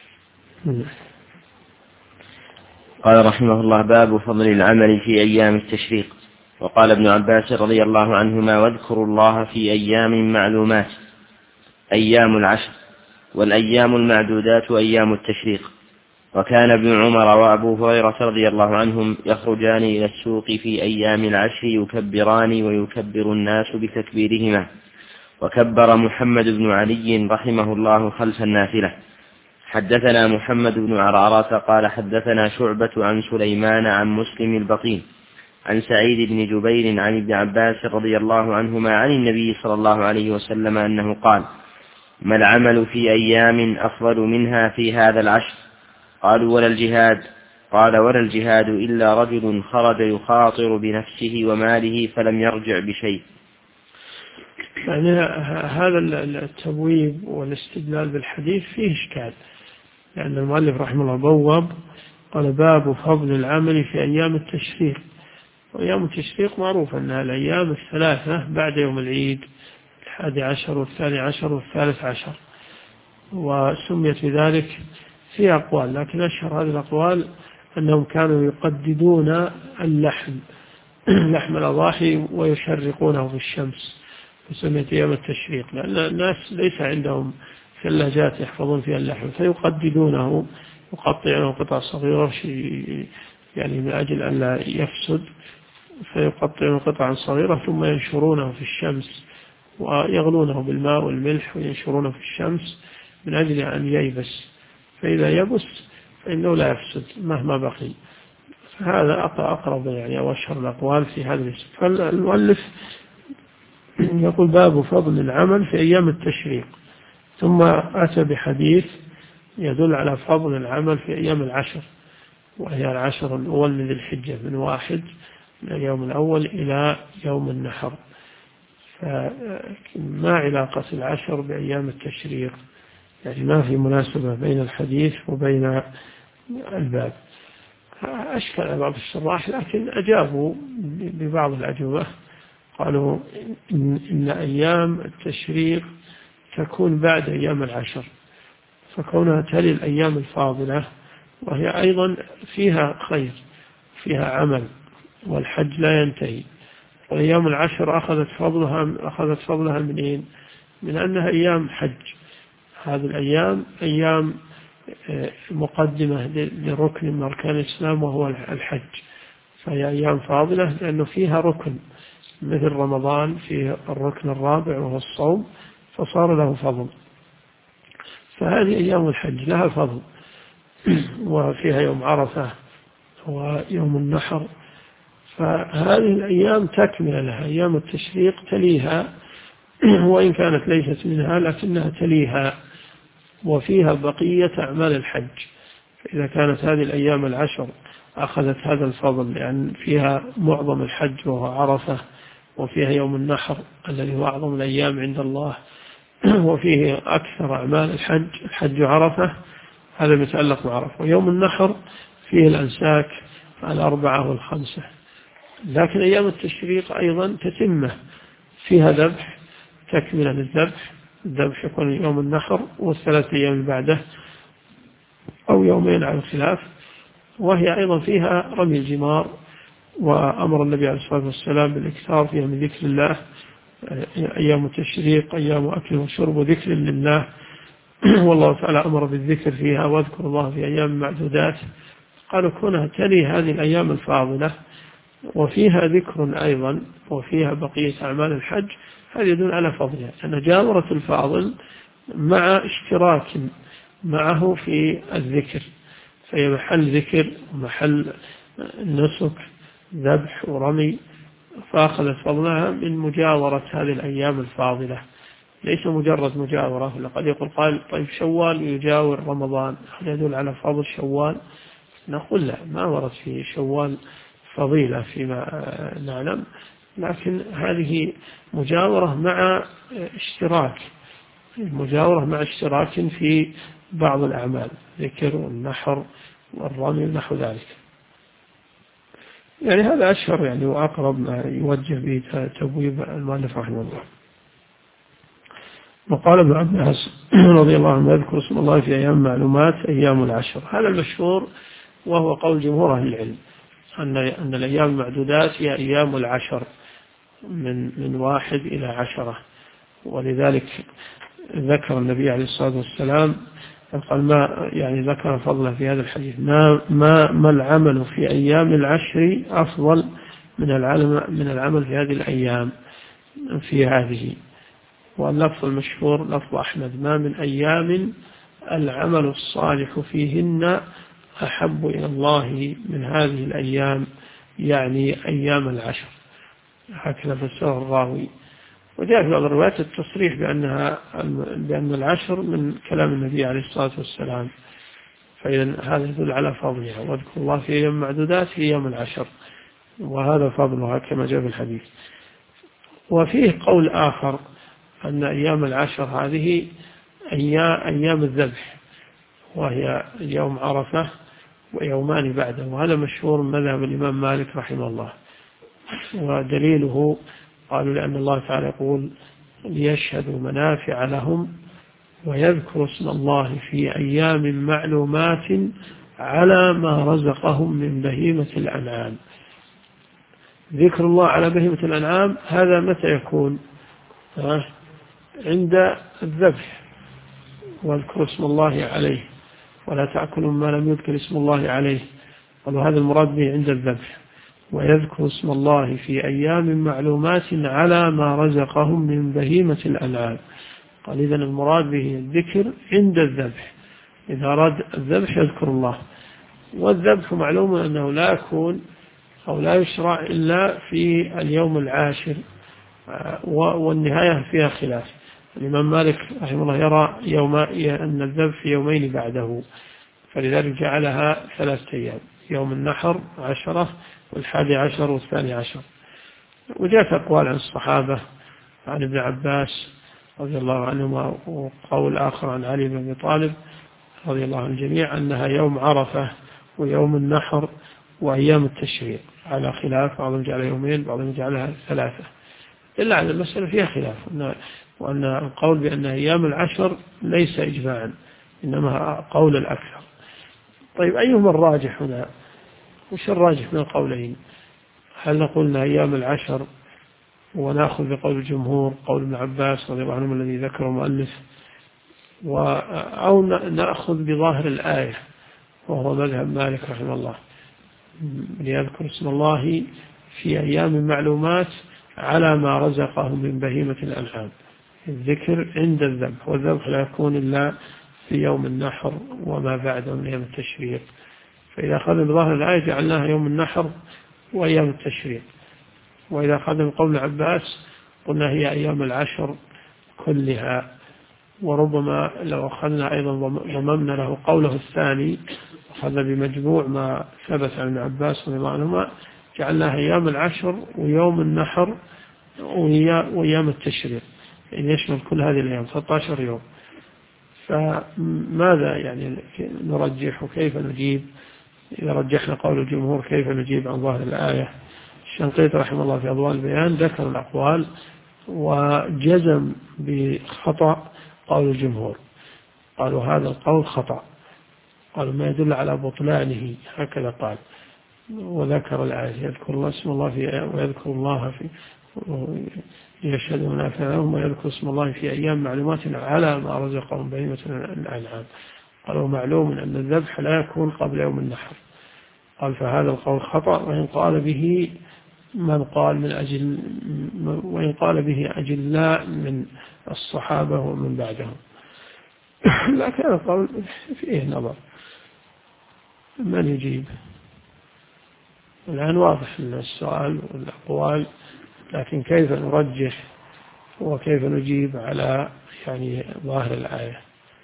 قال رحمه الله: باب فضل العمل في أيام التشريق. وقال ابن عباس رضي الله عنهما: واذكروا الله في أيام معلومات، أيام العشر، والأيام المعدودات أيام التشريق. وكان ابن عمر وأبو هريرة رضي الله عنهم يخرجان إلى السوق في أيام العشر يكبران ويكبر الناس بتكبيرهما. وكبر محمد بن علي رحمه الله خلف النافلة. حدثنا محمد بن عرعرة قال حدثنا شعبة عن سليمان عن مسلم البطين عن سعيد بن جبير عن ابن عباس رضي الله عنهما عن النبي صلى الله عليه وسلم أنه قال: ما العمل في أيام أفضل منها في هذا العشر؟ قالوا: ولا الجهاد؟ قال: ولا الجهاد إلا رجل خرج يخاطر بنفسه وماله فلم يرجع بشيء. يعني هذا التبويب والاستدلال بالحديث فيه إشكال، لأن المؤلف رحمه الله بوب قال: باب فضل العمل في أيام التشريق. وأيام التشريق معروف أنها الأيام الثلاثة بعد يوم العيد، 11 والثاني والثالث عشر، وسميت بذلك في أقوال، لكن أشهر هذه الأقوال أنهم كانوا يقددون اللحم لحم الأضاحي ويشرقونه في الشمس، فسميت أيام التشريق، لأن الناس ليس عندهم ثلاجات يحفظون فيها اللحم، فيقددونه يقطعونه قطع صغيرة يعني من أجل أن لا يفسد، فيقطعونه قطعا صغيرة ثم ينشرونه في الشمس ويغلونه بالماء والملح وينشرونه في الشمس من أجل أن ييبس، فإذا يبس فإنه لا يفسد مهما بقي. فهذا أقرب يعني أو أشهر الأقوال في هذا الاسم. فالمؤلف يقول: باب فضل العمل في أيام التشريق، ثم أتى بحديث يدل على فضل العمل في أيام العشر، وهي العشر الأول من ذي الحجة، من 1 من اليوم الأول إلى يوم النحر. فما علاقة العشر بأيام التشريق؟ يعني ما في مناسبة بين الحديث وبين الباب. أشكل على بعض الشراح، لكن أجابوا ببعض الأجوبة، قالوا إن أيام التشريق تكون بعد أيام العشر، فكونها تلي الأيام الفاضلة، وهي أيضا فيها خير، فيها عمل، والحج لا ينتهي. وأيام العشر أخذت فضلها منين؟ من أنها أيام حج. هذه الأيام أيام مقدمة لركن من أركان الإسلام وهو الحج، فهي أيام فاضلة لأنه فيها ركن، مثل رمضان فيه الركن الرابع وهو الصوم، فصار له فضل. فهذه أيام الحج لها فضل، وفيها يوم عرفة ويوم النحر، فهذه الأيام تكمل لها. أيام التشريق تليها وإن كانت ليست منها لكنها تليها، وفيها بقية أعمال الحج. فإذا كانت هذه الأيام العشر أخذت هذا الفضل لأن فيها معظم الحج وهو عرفة، وفيها يوم النحر الذي هو أعظم الأيام عند الله، وفيه أكثر أعمال الحج عرفة، هذا متعلق بعرفة. ويوم النحر فيه الأنساك 4 و5. لكن أيام التشريق أيضا تتمة، فيها ذبح، تكملة للذبح. الذبح يكون يوم النحر والثلاث أيام اللي بعده أو يومين على الخلاف. وهي أيضا فيها رمي الجمار، وأمر النبي عليه الصلاة والسلام بالإكثار فيها من ذكر الله. أيام التشريق أيام أكل وشرب وذكر لله، والله تعالى أمر بالذكر فيها: واذكر الله في أيام معدودات. قالوا كونها تلي هذه الأيام الفاضلة وفيها ذكر أيضا وفيها بقية أعمال الحج، هذا يدل على فضلها، أن جاورة الفاضل مع اشتراك معه في الذكر، فهي محل ذكر ومحل نسك، ذبح ورمي، فأخذت فضلها من مجاورة هذه الأيام الفاضلة، ليس مجرد مجاورة. لقد يقول قال: طيب شوال يجاور رمضان، هل يدل على فضل شوال؟ نقول لا، ما ورد في شوال فضيلة فيما نعلم، لكن هذه مجاورة مع اشتراك، في بعض الأعمال، ذكر والنحر والرمي نحو ذلك. يعني هذا أشهر يعني وأقرب ما يوجه به تبويب المؤلف رحمه الله. وقال ابن عباس رضي الله عنه يذكر اسم الله في أيام معلومات أيام العشر. هذا المشهور وهو قول جمهور أهل العلم أن الأيام المعدودات هي أيام العشر من 1 إلى 10. ولذلك ذكر النبي عليه الصلاة والسلام قال ما يعني ذكر فضله في هذا الحديث ما العمل في أيام العشر أفضل من العمل في هذه الأيام في هذه. واللفظ المشهور لفظ أحمد ما من أيام العمل الصالح فيهن أحب إلى الله من هذه الأيام، يعني أيام العشر. هكذا فسره الراوي. وجاء في بعض الروايات التصريح بأن العشر من كلام النبي عليه الصلاة والسلام. فإذا هذا يدل على فضلها. واذكر الله في أيام معدودات في أيام العشر، وهذا فضلها كما جاء في الحديث. وفيه قول آخر أن أيام العشر هذه أيام الذبح، وهي يوم عرفة ويومان بعده. وهذا مشهور من مذهب الإمام مالك رحمه الله. ودليله قالوا لأن الله تعالى يقول ليشهدوا منافع لهم ويذكروا اسم الله في أيام معلومات على ما رزقهم من بهيمة الأنعام. ذكر الله على بهيمة الأنعام هذا متى يكون؟ عند الذبح، واذكروا اسم الله عليه ولا تأكلوا ما لم يذكر اسم الله عليه. قالوا هذا المراد به عند الذبح. ويذكر اسم الله في أيام معلومات على ما رزقهم من بهيمة الأنعام. قال إذن المراد به الذكر عند الذبح. إذا أراد الذبح يذكر الله. والذبح معلوم أنه لا يكون أو لا يشرع إلا في اليوم العاشر، والنهاية فيها خلاف. الإمام مالك رحمه الله يرى أن الذبح في يومين بعده، فلذلك جعلها 3 أيام: يوم النحر 10 وال11 وال12. وجاءت أقوال عن الصحابة عن ابن عباس رضي الله عنهما، وقول آخر عن علي بن أبي طالب رضي الله عن الجميع أنها يوم عرفة ويوم النحر وأيام التشريق، على خلاف، بعضهم جعلها يومين بعضهم جعلها 3. إلا على المسألة فيها خلاف، وأن القول بأن أيام العشر ليس إجماعا، إنما قول الأكثر. طيب أيهما الراجح هنا؟ وش الراجح من القولين؟ هل نقول أن أيام العشر ونأخذ بقول الجمهور قول ابن عباس رضي الله عنه الذي ذكره المؤلف، أو نأخذ بظاهر الآية وهو مذهب مالك رحمه الله ليذكر اسم الله في أيام معلومات على ما رزقهم من بهيمة الأنعام؟ الذكر عند الذبح، والذبح لا يكون إلا في يوم النحر وما بعده من أيام التشريق. فإذا أخذنا بظاهر الآية جعلناها يوم النحر وأيام التشريق. وإذا أخذنا بقول عباس قلنا هي أيام العشر كلها. وربما لو أخذنا أيضا ضممنا له قوله الثاني، أخذنا بمجموع ما ثبت عن عباس رضي الله عنهما، جعلناها أيام العشر ويوم النحر وأيام التشريق، يعني يشمل كل هذه الأيام 13 يوم. فماذا يعني نرجح وكيف نجيب؟ إذا رجحنا قول الجمهور كيف نجيب عن ظاهر الآية؟ الشنقيطي رحمه الله في أضواء البيان ذكر الأقوال وجزم بخطأ قول الجمهور. قالوا هذا القول خطأ، قالوا ما يدل على بطلانه، هكذا قال. وذكر الآية يذكر الله اسم الله ويذكر الله في يشهد منافع لهم ويذكر اسم الله في أيام معلومات على ما رزقهم بهيمة الأنعام. قالوا معلوم أن الذبح لا يكون قبل يوم النحر. قال فهذا القول خطأ، وإن قال به وإن قال به أجلاء من الصحابة ومن بعدهم. لكن هذا القول فيه نظر. من يجيب؟ الآن واضح السؤال والأقوال، لكن كيف نرجح وكيف نجيب على يعني ظاهر الآية؟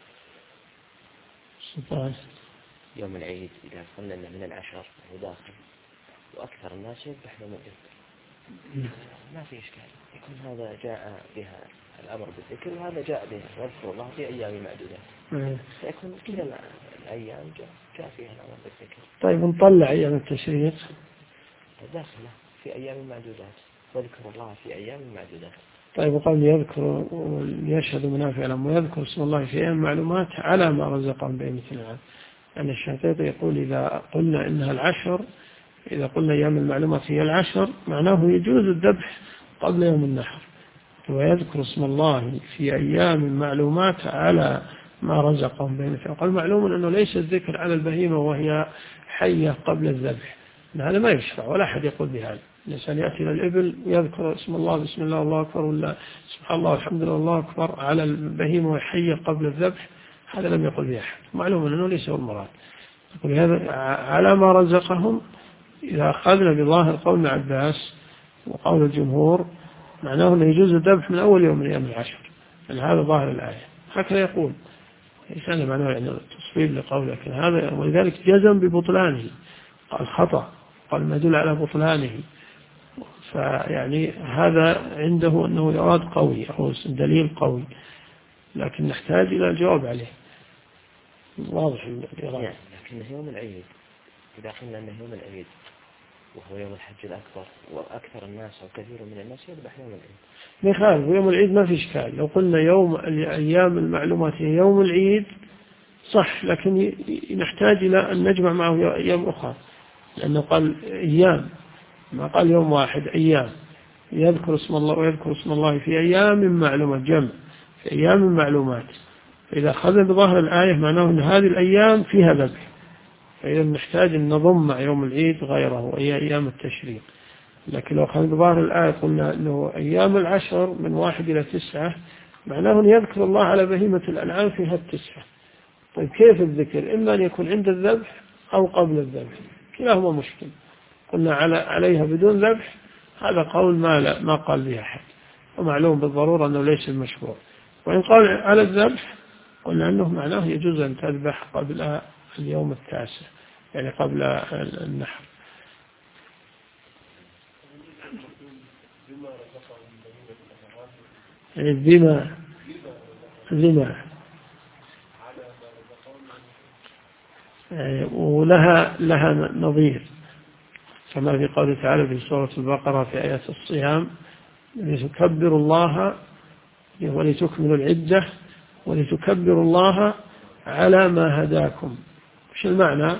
سلطان. يوم العيد إذا قلنا من العشر هو داخل، وأكثر الناس يذبح يوم العيد، ما في إشكال، يكون هذا جاء بها الأمر بالذكر وهذا جاء بها واذكر الله في أيام معدودة، فيكون كلا الأيام جاء فيها الأمر بالذكر. طيب نطلع أيام التشريق داخله في أيام معدودات، واذكر الله في أيام معدودات. طيب وقال يذكر ويشهد منافع لهم ويذكر اسم الله في أيام معلومات على ما رزقهم بأيمة العام. يعني الشافعي يقول إذا قلنا إنها العشر، إذا قلنا أيام المعلومات هي العشر، معناه يجوز الذبح قبل يوم النحر، ويذكر اسم الله في أيام معلومات على ما رزقهم بأيمة العام. قال معلوم أنه ليس الذكر على البهيمة وهي حية قبل الذبح، هذا ما يشفع ولا أحد يقول بهذا. الإنسان يأتي إلى الإبل ويذكر اسم الله بسم الله الله أكبر ولا سبحان الله والحمد لله الله أكبر على البهيمة وهي حية قبل الذبح، هذا لم يقل به أحد، معلوم أنه ليس هو المراد. يقول هذا على ما رزقهم. إذا أخذنا بظاهر قول ابن عباس وقول الجمهور معناه أنه يجوز الذبح من أول يوم من أيام العشر، يعني هذا ظاهر الآية، هكذا يقول. ليس هذا معناه يعني تصويب لقوله، لكن هذا ولذلك جزم ببطلانه، قال خطأ، قال ما يدل على بطلانه. فيعني هذا عنده أنه يراد قوي أو دليل قوي، لكن نحتاج إلى الجواب عليه. واضح الإرادة. يعني لكنه يوم العيد، إذا قلنا أنه يوم العيد وهو يوم الحج الأكبر وأكثر الناس أو كثير من الناس يذبح يوم العيد، مثال يوم العيد ما في إشكال. لو قلنا يوم أيام المعلومات هي يوم العيد صح، لكن نحتاج إلى أن نجمع معه أيام أخرى، لأنه قال أيام ما قال يوم واحد، أيام يذكر اسم الله ويذكر اسم الله في أيام معلومات، جمع في أيام معلومات. فإذا أخذنا بظاهر الآية معناه أن هذه الأيام فيها ذبح، فإذا نحتاج أن نضم مع يوم العيد غيره وهي أيام التشريق. لكن لو أخذنا بظاهر الآية قلنا أنه أيام العشر من 1 إلى 9 معناه أن يذكر الله على بهيمة الأنعام فيها 9. طيب كيف الذكر؟ إما أن يكون عند الذبح أو قبل الذبح، كلاهما مشكل. قلنا عليها بدون ذبح، هذا قول ما قال به أحد، ومعلوم بالضرورة أنه ليس المشروع. وإن قال على الذبح قلنا أنه معناه يجوز أن تذبح قبل اليوم 9، يعني قبل النحر. يعني بما ولها نظير، كما في قوله تعالى في سورة البقرة في آيات الصيام لتكبروا الله ولتكملوا العدة ولتكبروا الله على ما هداكم. وش المعنى؟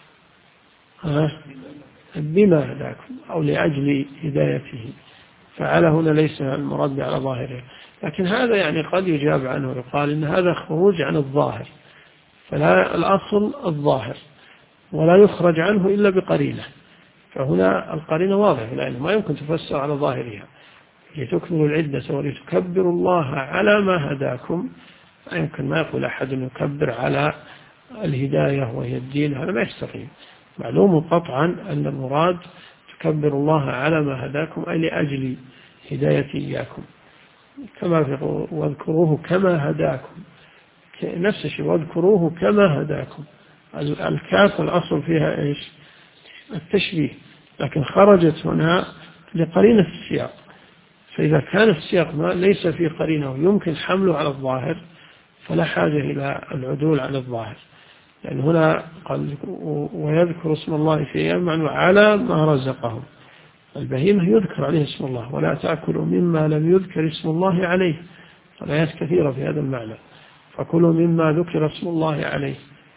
بما هداكم أو لأجل هدايته، فعلى هنا ليس المراد على ظاهره. لكن هذا يعني قد يجاب عنه ويقال إن هذا خروج عن الظاهر، فلا الأصل الظاهر ولا يخرج عنه إلا بقرينة، فهنا القرينة واضحة لأنه ما يمكن تفسر على ظاهرها. لتكملوا العدة ولتكبروا الله على ما هداكم، يمكن ما يقول أحد أن يكبر على الهداية وهي الدين، هذا ما يستقيم. معلوم قطعا أن المراد تكبروا الله على ما هداكم أي لأجل هداية إياكم، كما في واذكروه كما هداكم، نفس الشيء واذكروه كما هداكم. الكاف الأصل فيها إيش؟ التشبيه، لكن خرجت هنا لقرينة السياق. فإذا كان السياق ما ليس فيه قرينة يمكن حمله على الظاهر فلا حاجة إلى العدول عن الظاهر، لأن هنا قال ويذكر اسم الله في أيام على ما رزقهم. البهيمة يذكر عليه اسم الله، ولا تأكلوا مما لم يذكر اسم الله عليه، الآيات كثيرة في هذا المعنى، فكلوا مما ذكر اسم الله عليه.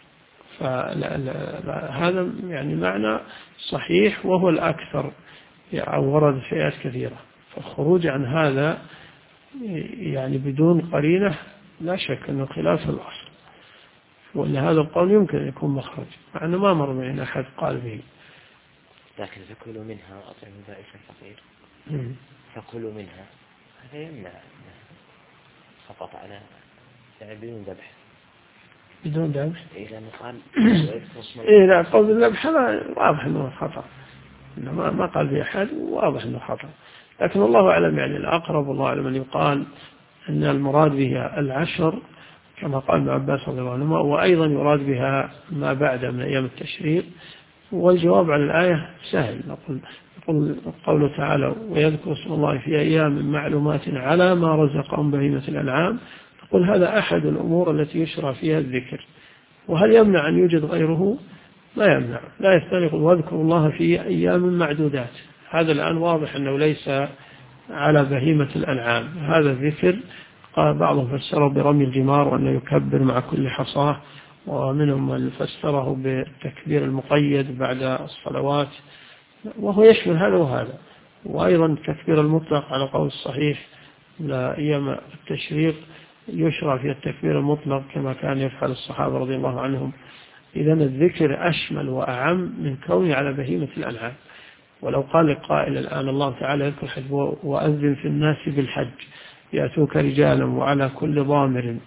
فهذا يعني معنى صحيح وهو الأكثر، يعني ورد في آيات كثيرة. فالخروج عن هذا يعني بدون قرينة لا شك أنه خلاف الأصل، وأن هذا القول يمكن أن يكون مخرج، مع أنه ما مر معنا أحد قال به. لكن فكلوا منها أطعموا بائس الفقير، فكلوا منها هذا يمنع فقط على يعني بدون ذبح. بدون ذبح؟ إيه لأنه قال إيه لا، قول الذبح هذا واضح أنه خطأ، إنه ما قال به أحد، واضح أنه خطأ. لكن الله أعلم، يعني الأقرب والله أعلم أن يقال أن المراد بها العشر كما قال ابن عباس رضي الله عنهما، وأيضا يراد بها ما بعد من أيام التشريق. والجواب على الآية سهل، نقول قوله تعالى ويذكر اسم الله في أيام معلومات على ما رزقهم بهيمة الأنعام، نقول هذا أحد الأمور التي يشرع فيها الذكر. وهل يمنع أن يوجد غيره؟ لا يمنع، لا يفترق. واذكروا الله في أيام معدودات، هذا الآن واضح أنه ليس على بهيمة الأنعام، هذا الذكر قال بعضهم فسره برمي الجمار وأنه يكبر مع كل حصاة، ومنهم من فسره بالتكبير المقيد بعد الصلوات، وهو يشمل هذا وهذا. وأيضا التكبير المطلق على قول الصحيح لأيام التشريق يشرع في التكبير المطلق كما كان يفعل الصحابة رضي الله عنهم. إذا الذكر أشمل وأعم من كونه على بهيمة الأنعام. ولو قال القائل الآن الله تعالى يذكر الحج وأذن في الناس بالحج يأتوك رجالا وعلى كل ضامر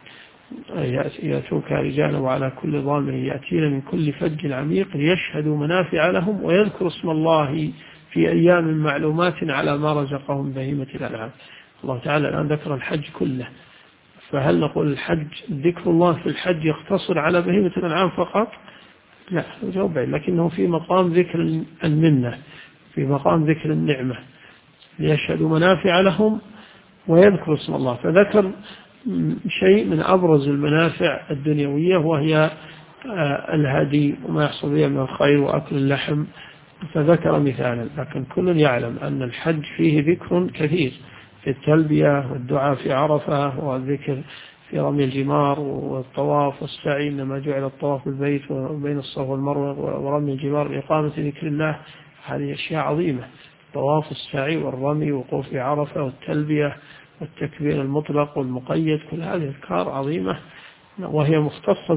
يأتين من كل فج عميق ليشهدوا منافع لهم ويذكر اسم الله في أيام معلومات على ما رزقهم بهيمة الأنعام. الله تعالى الآن ذكر الحج كله، فهل نقول الحج ذكر الله في الحج يقتصر على بهيمة الأنعام فقط؟ لا، جواب بعيد، لكنه في مقام ذكر المنة، في مقام ذكر النعمة ليشهدوا منافع لهم ويذكر اسم الله. فذكر شيء من أبرز المنافع الدنيوية وهي الهدي وما يحصل بها من الخير وأكل اللحم، فذكر مثالا. لكن كل يعلم أن الحج فيه ذكر كثير في التلبية والدعاء في عرفة والذكر في رمي الجمار والطواف والسعي، إنما جعل الطواف بالبيت وبين الصفا والمروة ورمي الجمار لإقامة ذكر الله. هذه أشياء عظيمة، الطواف والسعي والرمي ووقوف في عرفة والتلبية والتكبير المطلق والمقيد، كل هذه أذكار عظيمة وهي مختصة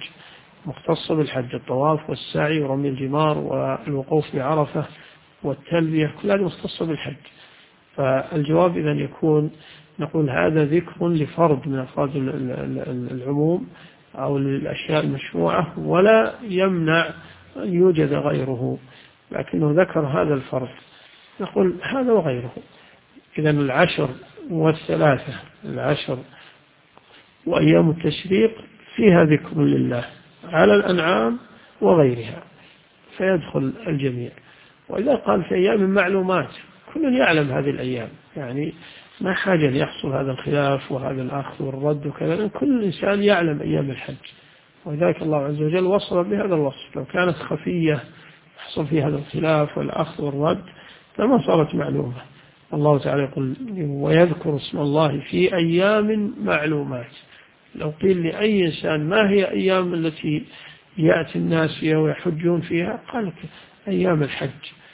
بالحج، الطواف والسعي ورمي الجمار والوقوف في عرفة والتلبية، كل هذه مختصة بالحج. فالجواب إذن يكون نقول هذا ذكر لفرد من أفراد العموم أو للأشياء المشروعة، ولا يمنع أن يوجد غيره، لكنه ذكر هذا الفرد، نقول هذا وغيره. إذن العشر والثلاثة، العشر وأيام التشريق فيها ذكر لله على الأنعام وغيرها، فيدخل الجميع. وإذا قال في أيام معلومات، كل يعلم هذه الأيام، يعني ما حاجة أن يحصل هذا الخلاف وهذا الأخذ والرد وكذا، كل إنسان يعلم أيام الحج. ولذلك الله عز وجل وصل بهذا الوصف. لو كانت خفية يحصل فيها هذا الخلاف والأخذ والرد لما صارت معلومة. الله تعالى يقول ويذكر اسم الله في أيام معلومات. لو قيل لأي إنسان ما هي أيام التي يأتي الناس فيها ويحجون فيها، قال لك أيام الحج.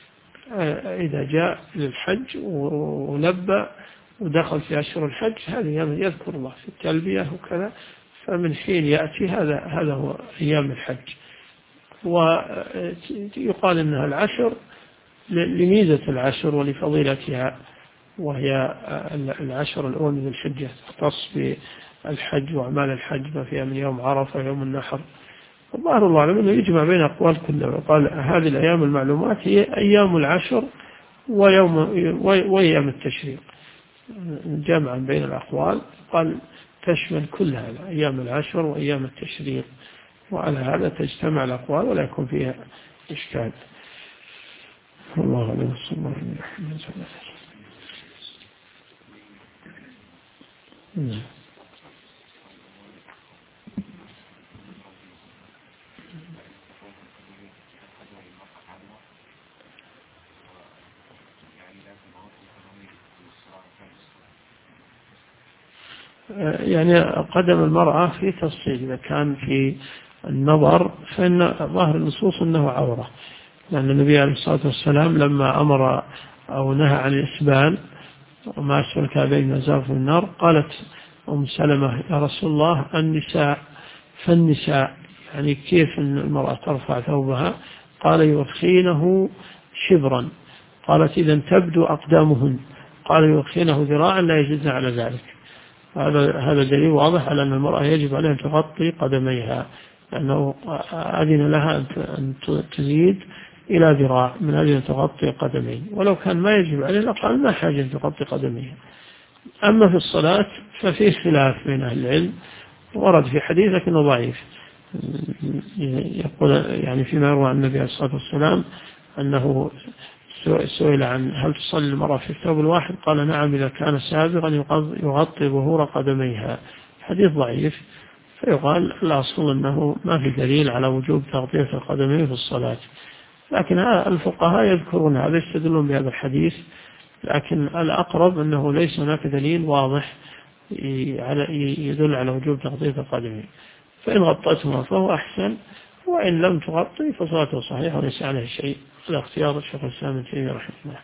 إذا جاء للحج ولبى ودخل في أشهر الحج، هذه يذكر الله في التلبية وكذا، فمن حين يأتي هذا هو أيام الحج. ويقال إنها العشر لميزة العشر ولفضيلتها، وهي العشر الأول من الحجة تختص بالحج وأعمال الحج ما فيها من يوم عرفة ويوم النحر. والله الله أعلم أنه يجمع بين أقوال كلها. قال هذه الأيام المعلومات هي أيام العشر وأيام التشريق، جمعا بين الأقوال قال تشمل كل هذا أيام العشر وأيام التشريق، وعلى هذا تجتمع الأقوال ولا يكون فيها إشكال. الله عليه وسلم. يعني قدم المرأة في تفصيل، إذا كان في النظر فإن ظاهر النصوص أنه عورة، لأن النبي عليه الصلاة والسلام لما أمر أو نهى عن الإسبال وما أسفل الكعبين نزار في النار، قالت أم سلمة يا رسول الله النساء، فالنساء يعني كيف المرأة ترفع ثوبها؟ قال يرخينه شبرا. قالت إذن تبدو أقدامهن. قال يرخينه ذراعا لا يجدن على ذلك. هذا دليل واضح على أن المرأة يجب عليها أن تغطي قدميها، لأنه أذن لها أن تزيد إلى ذراع من أجل أن تغطي قدمين، ولو كان ما يجب عليه لقال ما حاجة أن تغطي قدميها. أما في الصلاة ففي خلاف بين أهل العلم، ورد في حديث لكنه ضعيف، يقول يعني فيما يروى عن النبي عليه الصلاة والسلام أنه سئل عن هل تصلي المرأة في الثوب الواحد قال نعم إذا كان سابغا يغطي ظهور قدميها. حديث ضعيف، فيقال الأصل أنه ما في دليل على وجوب تغطية القدمين في الصلاة، لكن الفقهاء يذكرون هذا، يستدلون بهذا الحديث، لكن الأقرب أنه ليس هناك دليل واضح يدل على وجوب تغطية القدمين، فإن غطتهما فهو أحسن، وإن لم تغطي فصلاته صحيحة وليس عليه شيء. هذا اختيار الشيخ الإسلام ابن تيمية رحمه الله.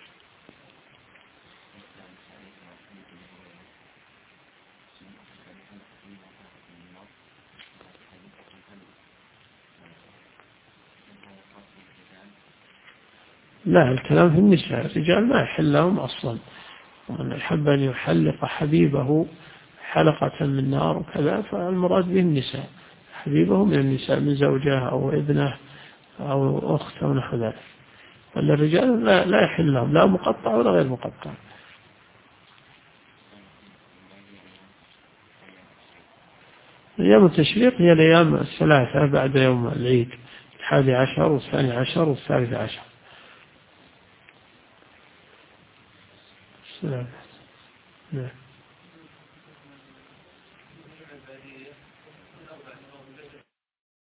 لا، الكلام في النساء، الرجال ما يحل لهم أصلا، ومن أحب أن يحلق حبيبه حلقة من نار وكذا فالمراد به النساء، حبيبه من النساء من زوجه أو ابنه أو أخت أو نحو ذلك. الرجال لا يحل لهم لا مقطع ولا غير مقطع. أيام التشريق هي الأيام الثلاثة بعد يوم العيد، 11 و12 و13. السلام. نعم.